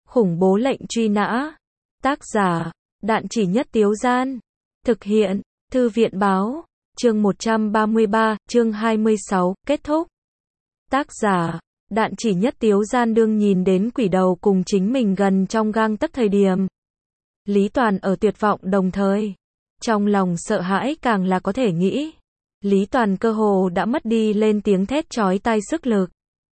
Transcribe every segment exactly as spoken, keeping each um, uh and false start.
Khủng bố lệnh truy nã. Tác giả, Đạn Chỉ Nhất Tiếu Gian. Thực hiện, Thư viện báo. Chương một trăm ba mươi ba, chương hai mươi sáu, kết thúc. Tác giả, Đạn Chỉ Nhất Tiếu Gian đương nhìn đến quỷ đầu cùng chính mình gần trong gang tấc thời điểm. Lý Toàn ở tuyệt vọng đồng thời. Trong lòng sợ hãi càng là có thể nghĩ. Lý Toàn cơ hồ đã mất đi lên tiếng thét chói tai sức lực.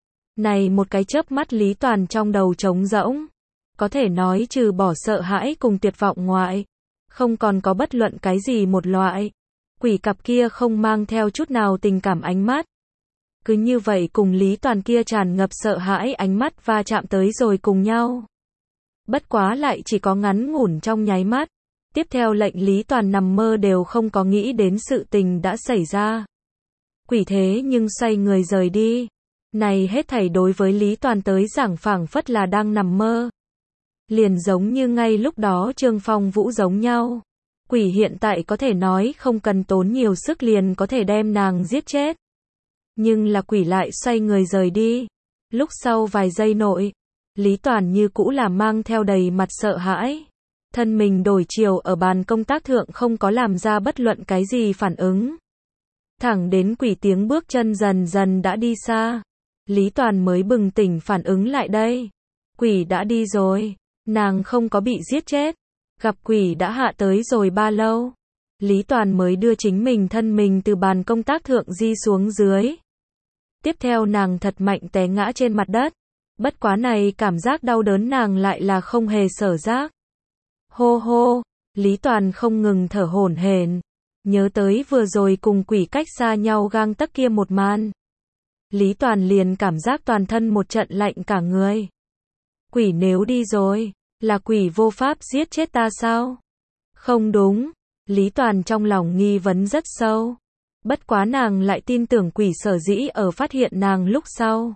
Này một cái chớp mắt Lý Toàn trong đầu trống rỗng. Có thể nói trừ bỏ sợ hãi cùng tuyệt vọng ngoại. Không còn có bất luận cái gì một loại. Quỷ cặp kia không mang theo chút nào tình cảm ánh mắt. Cứ như vậy cùng Lý Toàn kia tràn ngập sợ hãi ánh mắt va chạm tới rồi cùng nhau. Bất quá lại chỉ có ngắn ngủn trong nháy mắt. Tiếp theo lệnh Lý Toàn nằm mơ đều không có nghĩ đến sự tình đã xảy ra. Quỷ thế nhưng xoay người rời đi. Này hết thảy đối với Lý Toàn tới giảng phảng phất là đang nằm mơ. Liền giống như ngay lúc đó Trương Phong Vũ giống nhau. Quỷ hiện tại có thể nói không cần tốn nhiều sức liền có thể đem nàng giết chết. Nhưng là quỷ lại xoay người rời đi. Lúc sau vài giây nội, Lý Toàn như cũ là mang theo đầy mặt sợ hãi. Thân mình đổi chiều ở bàn công tác thượng không có làm ra bất luận cái gì phản ứng. Thẳng đến quỷ tiếng bước chân dần dần đã đi xa. Lý Toàn mới bừng tỉnh phản ứng lại đây. Quỷ đã đi rồi. Nàng không có bị giết chết. Gặp quỷ đã hạ tới rồi ba lâu. Lý Toàn mới đưa chính mình thân mình từ bàn công tác thượng di xuống dưới. Tiếp theo nàng thật mạnh té ngã trên mặt đất. Bất quá này cảm giác đau đớn nàng lại là không hề sở giác. Hô hô, Lý Toàn không ngừng thở hổn hển. Nhớ tới vừa rồi cùng quỷ cách xa nhau gang tấc kia một màn. Lý Toàn liền cảm giác toàn thân một trận lạnh cả người. Quỷ nếu đi rồi, là quỷ vô pháp giết chết ta sao? Không đúng, Lý Toàn trong lòng nghi vấn rất sâu. Bất quá nàng lại tin tưởng quỷ sở dĩ ở phát hiện nàng lúc sau.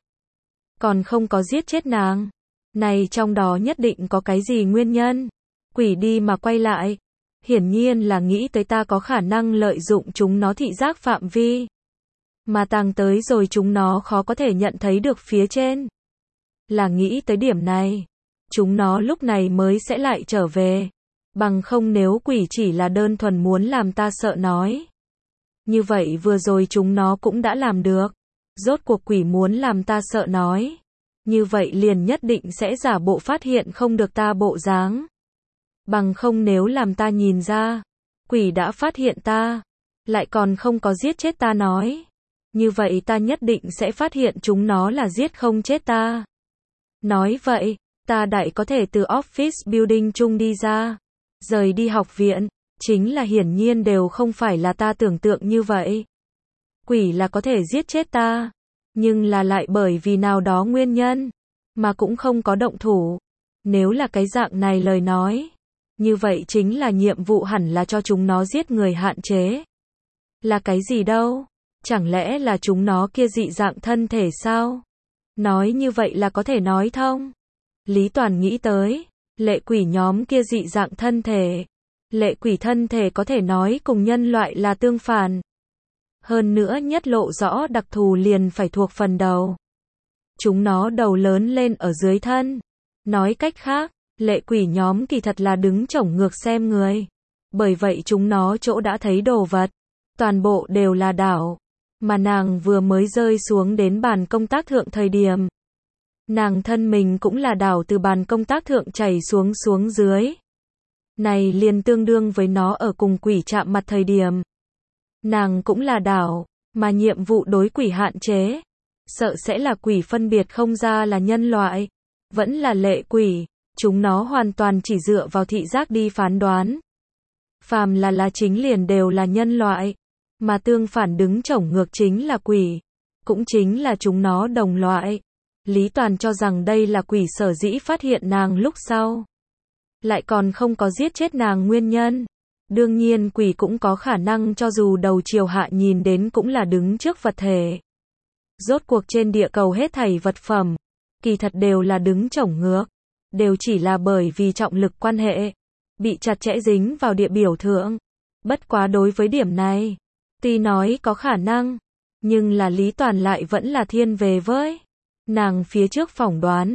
Còn không có giết chết nàng. Này trong đó nhất định có cái gì nguyên nhân. Quỷ đi mà quay lại. Hiển nhiên là nghĩ tới ta có khả năng lợi dụng chúng nó thị giác phạm vi. Mà tàng tới rồi chúng nó khó có thể nhận thấy được phía trên. Là nghĩ tới điểm này. Chúng nó lúc này mới sẽ lại trở về. Bằng không nếu quỷ chỉ là đơn thuần muốn làm ta sợ nói. Như vậy vừa rồi chúng nó cũng đã làm được. Rốt cuộc quỷ muốn làm ta sợ nói. Như vậy liền nhất định sẽ giả bộ phát hiện không được ta bộ dáng. Bằng không nếu làm ta nhìn ra. Quỷ đã phát hiện ta. Lại còn không có giết chết ta nói. Như vậy ta nhất định sẽ phát hiện chúng nó là giết không chết ta. Nói vậy, ta đại có thể từ office building chung đi ra. Rời đi học viện. Chính là hiển nhiên đều không phải là ta tưởng tượng như vậy. Quỷ là có thể giết chết ta. Nhưng là lại bởi vì nào đó nguyên nhân. Mà cũng không có động thủ. Nếu là cái dạng này lời nói. Như vậy chính là nhiệm vụ hẳn là cho chúng nó giết người hạn chế. Là cái gì đâu? Chẳng lẽ là chúng nó kia dị dạng thân thể sao? Nói như vậy là có thể nói thông. Lý Toàn nghĩ tới. Lệ quỷ nhóm kia dị dạng thân thể. Lệ quỷ thân thể có thể nói cùng nhân loại là tương phản. Hơn nữa nhất lộ rõ đặc thù liền phải thuộc phần đầu. Chúng nó đầu lớn lên ở dưới thân. Nói cách khác, lệ quỷ nhóm kỳ thật là đứng chổng ngược xem người. Bởi vậy chúng nó chỗ đã thấy đồ vật. Toàn bộ đều là đảo. Mà nàng vừa mới rơi xuống đến bàn công tác thượng thời điểm. Nàng thân mình cũng là đảo từ bàn công tác thượng chảy xuống xuống dưới. Này liền tương đương với nó ở cùng quỷ chạm mặt thời điểm. Nàng cũng là đảo, mà nhiệm vụ đối quỷ hạn chế. Sợ sẽ là quỷ phân biệt không ra là nhân loại. Vẫn là lệ quỷ. Chúng nó hoàn toàn chỉ dựa vào thị giác đi phán đoán. Phàm là là chính liền đều là nhân loại. Mà tương phản đứng chổng ngược chính là quỷ. Cũng chính là chúng nó đồng loại. Lý Toàn cho rằng đây là quỷ sở dĩ phát hiện nàng lúc sau. Lại còn không có giết chết nàng nguyên nhân. Đương nhiên quỷ cũng có khả năng cho dù đầu chiều hạ nhìn đến cũng là đứng trước vật thể. Rốt cuộc trên địa cầu hết thảy vật phẩm. Kỳ thật đều là đứng chổng ngược. Đều chỉ là bởi vì trọng lực quan hệ. Bị chặt chẽ dính vào địa biểu thượng. Bất quá đối với điểm này. Tuy nói có khả năng. Nhưng là Lý Toàn lại vẫn là thiên về với. Nàng phía trước phỏng đoán.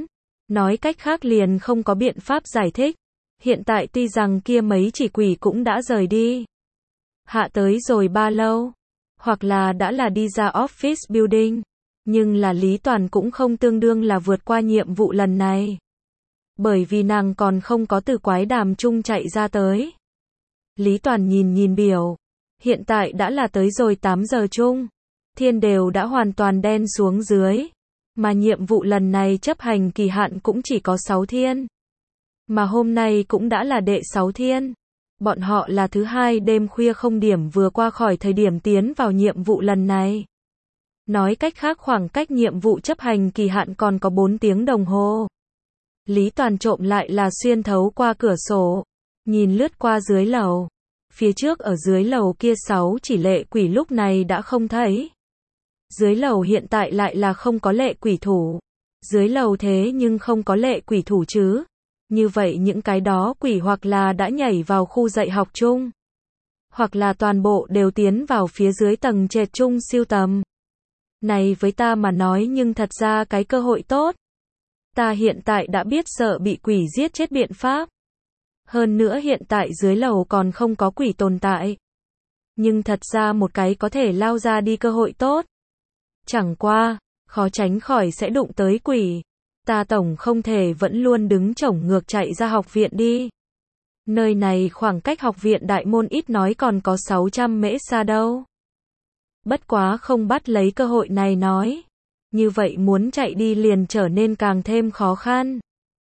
Nói cách khác liền không có biện pháp giải thích. Hiện tại tuy rằng kia mấy chỉ quỷ cũng đã rời đi. Hạ tới rồi ba lâu. Hoặc là đã là đi ra office building. Nhưng là Lý Toàn cũng không tương đương là vượt qua nhiệm vụ lần này. Bởi vì nàng còn không có từ quái đàm chung chạy ra tới. Lý Toàn nhìn nhìn biểu. Hiện tại đã là tới rồi tám giờ chung. Thiên đều đã hoàn toàn đen xuống dưới. Mà nhiệm vụ lần này chấp hành kỳ hạn cũng chỉ có sáu thiên. Mà hôm nay cũng đã là đệ sáu thiên. Bọn họ là thứ hai đêm khuya không điểm vừa qua khỏi thời điểm tiến vào nhiệm vụ lần này. Nói cách khác khoảng cách nhiệm vụ chấp hành kỳ hạn còn có bốn tiếng đồng hồ. Lý Toàn trộm lại là xuyên thấu qua cửa sổ. Nhìn lướt qua dưới lầu. Phía trước ở dưới lầu kia sáu chỉ lệ quỷ lúc này đã không thấy. Dưới lầu hiện tại lại là không có lệ quỷ thủ. Dưới lầu thế nhưng không có lệ quỷ thủ chứ. Như vậy những cái đó quỷ hoặc là đã nhảy vào khu dạy học chung. Hoặc là toàn bộ đều tiến vào phía dưới tầng trệt chung siêu tầm. Này với ta mà nói nhưng thật ra cái cơ hội tốt. Ta hiện tại đã biết sợ bị quỷ giết chết biện pháp. Hơn nữa hiện tại dưới lầu còn không có quỷ tồn tại. Nhưng thật ra một cái có thể lao ra đi cơ hội tốt. Chẳng qua, khó tránh khỏi sẽ đụng tới quỷ. Ta tổng không thể vẫn luôn đứng chổng ngược chạy ra học viện đi. Nơi này khoảng cách học viện đại môn ít nói còn có sáu trăm mễ xa đâu. Bất quá không bắt lấy cơ hội này nói. Như vậy muốn chạy đi liền trở nên càng thêm khó khăn.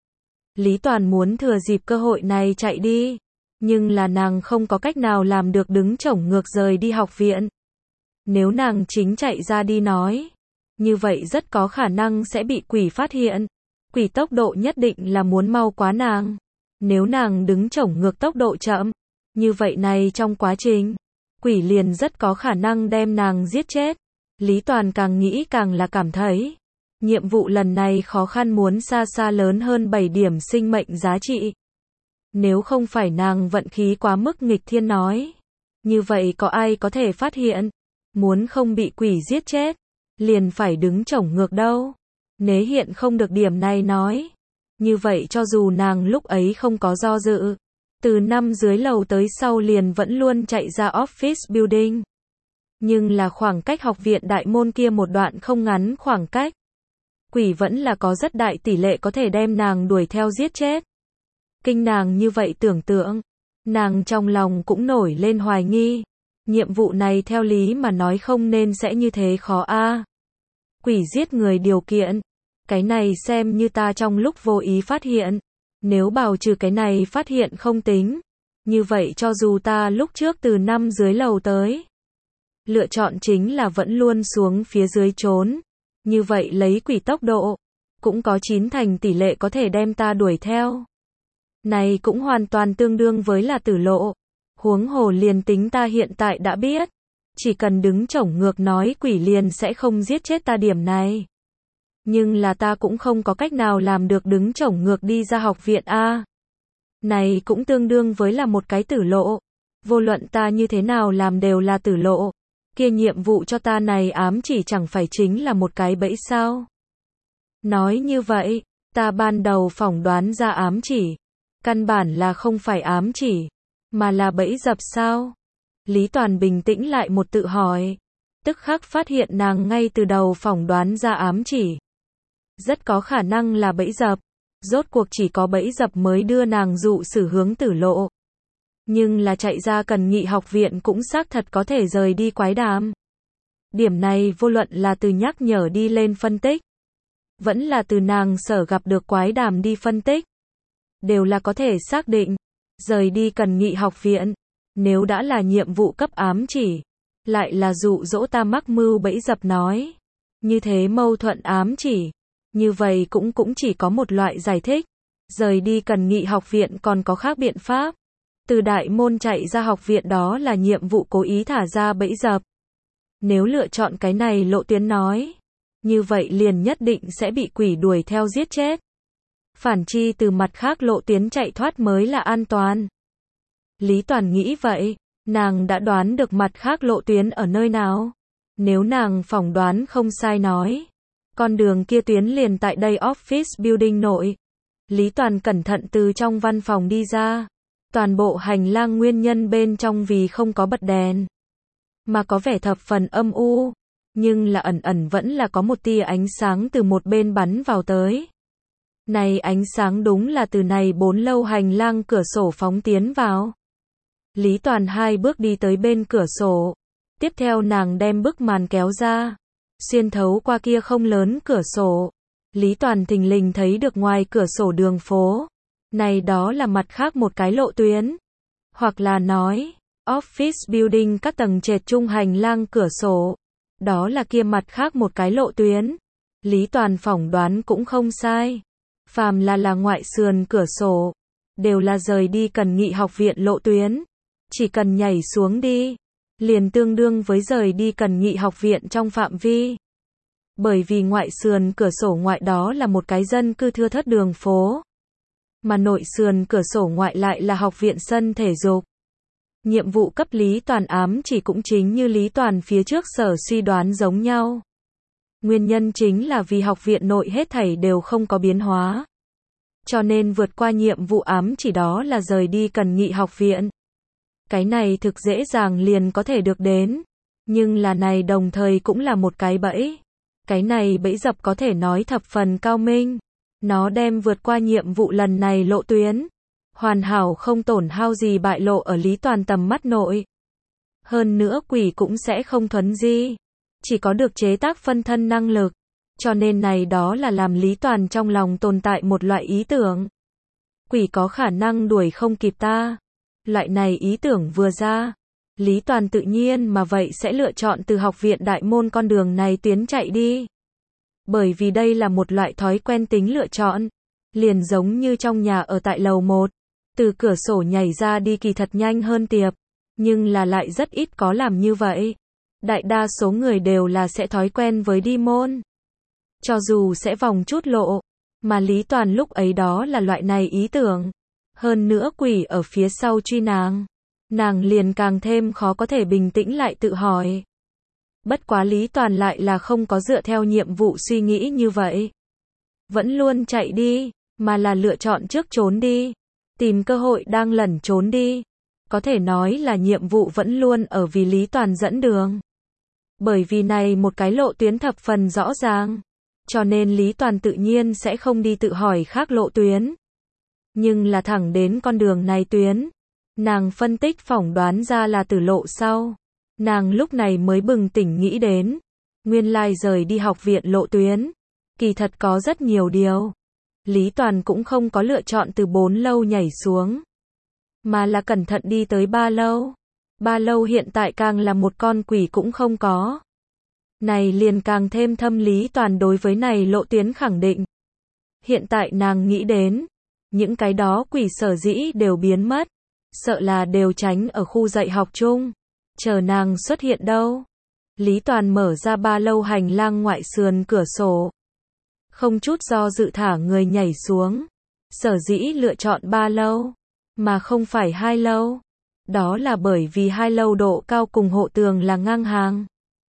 Lý Toàn muốn thừa dịp cơ hội này chạy đi. Nhưng là nàng không có cách nào làm được đứng chổng ngược rời đi học viện. Nếu nàng chính chạy ra đi nói. Như vậy rất có khả năng sẽ bị quỷ phát hiện. Quỷ tốc độ nhất định là muốn mau quá nàng. Nếu nàng đứng chổng ngược tốc độ chậm. Như vậy này trong quá trình. Quỷ liền rất có khả năng đem nàng giết chết. Lý Toàn càng nghĩ càng là cảm thấy. Nhiệm vụ lần này khó khăn muốn xa xa lớn hơn bảy điểm sinh mệnh giá trị. Nếu không phải nàng vận khí quá mức nghịch thiên nói. Như vậy có ai có thể phát hiện. Muốn không bị quỷ giết chết. Liền phải đứng chổng ngược đâu. Nếu hiện không được điểm này nói. Như vậy cho dù nàng lúc ấy không có do dự. Từ năm dưới lầu tới sau liền vẫn luôn chạy ra office building. Nhưng là khoảng cách học viện đại môn kia một đoạn không ngắn khoảng cách. Quỷ vẫn là có rất đại tỷ lệ có thể đem nàng đuổi theo giết chết. Kinh nàng như vậy tưởng tượng. Nàng trong lòng cũng nổi lên hoài nghi. Nhiệm vụ này theo lý mà nói không nên sẽ như thế khó a. Quỷ giết người điều kiện. Cái này xem như ta trong lúc vô ý phát hiện. Nếu bào trừ cái này phát hiện không tính. Như vậy cho dù ta lúc trước từ năm dưới lầu tới. Lựa chọn chính là vẫn luôn xuống phía dưới trốn. Như vậy lấy quỷ tốc độ. Cũng có chín thành tỷ lệ có thể đem ta đuổi theo. Này cũng hoàn toàn tương đương với là tử lộ. Huống hồ liền tính ta hiện tại đã biết. Chỉ cần đứng chổng ngược nói quỷ liền sẽ không giết chết ta điểm này. Nhưng là ta cũng không có cách nào làm được đứng chổng ngược đi ra học viện A. Này cũng tương đương với là một cái tử lộ. Vô luận ta như thế nào làm đều là tử lộ. Kia nhiệm vụ cho ta này ám chỉ chẳng phải chính là một cái bẫy sao. Nói như vậy, ta ban đầu phỏng đoán ra ám chỉ. Căn bản là không phải ám chỉ, mà là bẫy dập sao. Lý Toàn bình tĩnh lại một tự hỏi. Tức khắc phát hiện nàng ngay từ đầu phỏng đoán ra ám chỉ. Rất có khả năng là bẫy dập. Rốt cuộc chỉ có bẫy dập mới đưa nàng dụ xử hướng tử lộ. Nhưng là chạy ra Cần Nghị học viện cũng xác thật có thể rời đi quái đàm. Điểm này vô luận là từ nhắc nhở đi lên phân tích. Vẫn là từ nàng sở gặp được quái đàm đi phân tích. Đều là có thể xác định. Rời đi Cần Nghị học viện. Nếu đã là nhiệm vụ cấp ám chỉ. Lại là dụ dỗ ta mắc mưu bẫy dập nói. Như thế mâu thuẫn ám chỉ. Như vậy cũng cũng chỉ có một loại giải thích. Rời đi Cần Nghị học viện còn có khác biện pháp. Từ đại môn chạy ra học viện đó là nhiệm vụ cố ý thả ra bẫy dập. Nếu lựa chọn cái này lộ tuyến nói. Như vậy liền nhất định sẽ bị quỷ đuổi theo giết chết. Phản chi từ mặt khác lộ tuyến chạy thoát mới là an toàn. Lý Toàn nghĩ vậy. Nàng đã đoán được mặt khác lộ tuyến ở nơi nào. Nếu nàng phỏng đoán không sai nói. Con đường kia tuyến liền tại đây office building nội. Lý Toàn cẩn thận từ trong văn phòng đi ra. Toàn bộ hành lang nguyên nhân bên trong vì không có bật đèn, mà có vẻ thập phần âm u, nhưng là ẩn ẩn vẫn là có một tia ánh sáng từ một bên bắn vào tới. Này ánh sáng đúng là từ này bốn lâu hành lang cửa sổ phóng tiến vào. Lý Toàn hai bước đi tới bên cửa sổ. Tiếp theo nàng đem bức màn kéo ra. Xuyên thấu qua kia không lớn cửa sổ. Lý Toàn thình lình thấy được ngoài cửa sổ đường phố. Này đó là mặt khác một cái lộ tuyến. Hoặc là nói, office building các tầng trệt trung hành lang cửa sổ. Đó là kia mặt khác một cái lộ tuyến. Lý Toàn phỏng đoán cũng không sai. Phàm là là ngoại sườn cửa sổ, đều là rời đi Cần Nghị học viện lộ tuyến. Chỉ cần nhảy xuống đi, liền tương đương với rời đi Cần Nghị học viện trong phạm vi. Bởi vì ngoại sườn cửa sổ ngoại đó là một cái dân cư thưa thớt đường phố. Mà nội sườn cửa sổ ngoại lại là học viện sân thể dục. Nhiệm vụ cấp Lý Toàn ám chỉ cũng chính như Lý Toàn phía trước sở suy đoán giống nhau. Nguyên nhân chính là vì học viện nội hết thảy đều không có biến hóa. Cho nên vượt qua nhiệm vụ ám chỉ đó là rời đi Cần Nghị học viện. Cái này thực dễ dàng liền có thể được đến. Nhưng là này đồng thời cũng là một cái bẫy. Cái này bẫy dập có thể nói thập phần cao minh. Nó đem vượt qua nhiệm vụ lần này lộ tuyến. Hoàn hảo không tổn hao gì bại lộ ở Lý Toàn tầm mắt nội. Hơn nữa quỷ cũng sẽ không thuấn di. Chỉ có được chế tác phân thân năng lực. Cho nên này đó là làm Lý Toàn trong lòng tồn tại một loại ý tưởng. Quỷ có khả năng đuổi không kịp ta. Loại này ý tưởng vừa ra. Lý Toàn tự nhiên mà vậy sẽ lựa chọn từ học viện đại môn con đường này tuyến chạy đi. Bởi vì đây là một loại thói quen tính lựa chọn. Liền giống như trong nhà ở tại lầu một. Từ cửa sổ nhảy ra đi kỳ thật nhanh hơn tiệp. Nhưng là lại rất ít có làm như vậy. Đại đa số người đều là sẽ thói quen với đi môn. Cho dù sẽ vòng chút lộ. Mà Lý Toàn lúc ấy đó là loại này ý tưởng. Hơn nữa quỷ ở phía sau truy nàng. Nàng liền càng thêm khó có thể bình tĩnh lại tự hỏi. Bất quá Lý Toàn lại là không có dựa theo nhiệm vụ suy nghĩ như vậy. Vẫn luôn chạy đi, mà là lựa chọn trước trốn đi. Tìm cơ hội đang lẩn trốn đi. Có thể nói là nhiệm vụ vẫn luôn ở vì Lý Toàn dẫn đường. Bởi vì này một cái lộ tuyến thập phần rõ ràng. Cho nên Lý Toàn tự nhiên sẽ không đi tự hỏi khác lộ tuyến. Nhưng là thẳng đến con đường này tuyến. Nàng phân tích phỏng đoán ra là từ lộ sau. Nàng lúc này mới bừng tỉnh nghĩ đến. Nguyên lai rời đi học viện lộ tuyến. Kỳ thật có rất nhiều điều. Lý Toàn cũng không có lựa chọn từ bốn lâu nhảy xuống. Mà là cẩn thận đi tới ba lâu. Ba lâu hiện tại càng là một con quỷ cũng không có. Này liền càng thêm thâm Lý Toàn đối với này lộ tuyến khẳng định. Hiện tại nàng nghĩ đến. Những cái đó quỷ sở dĩ đều biến mất. Sợ là đều tránh ở khu dạy học chung. Chờ nàng xuất hiện đâu. Lý Toàn mở ra ba lâu hành lang ngoại sườn cửa sổ. Không chút do dự thả người nhảy xuống. Sở dĩ lựa chọn ba lâu. Mà không phải hai lâu. Đó là bởi vì hai lâu độ cao cùng hộ tường là ngang hàng.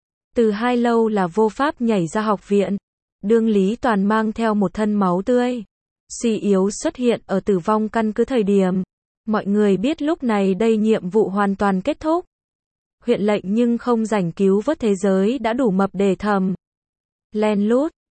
Từ hai lâu là vô pháp nhảy ra học viện. Đương Lý Toàn mang theo một thân máu tươi. Suy yếu xuất hiện ở tử vong căn cứ thời điểm. Mọi người biết lúc này đây nhiệm vụ hoàn toàn kết thúc. Huyện lệnh nhưng không rảnh cứu vớt thế giới đã đủ mập để thầm. Len lút,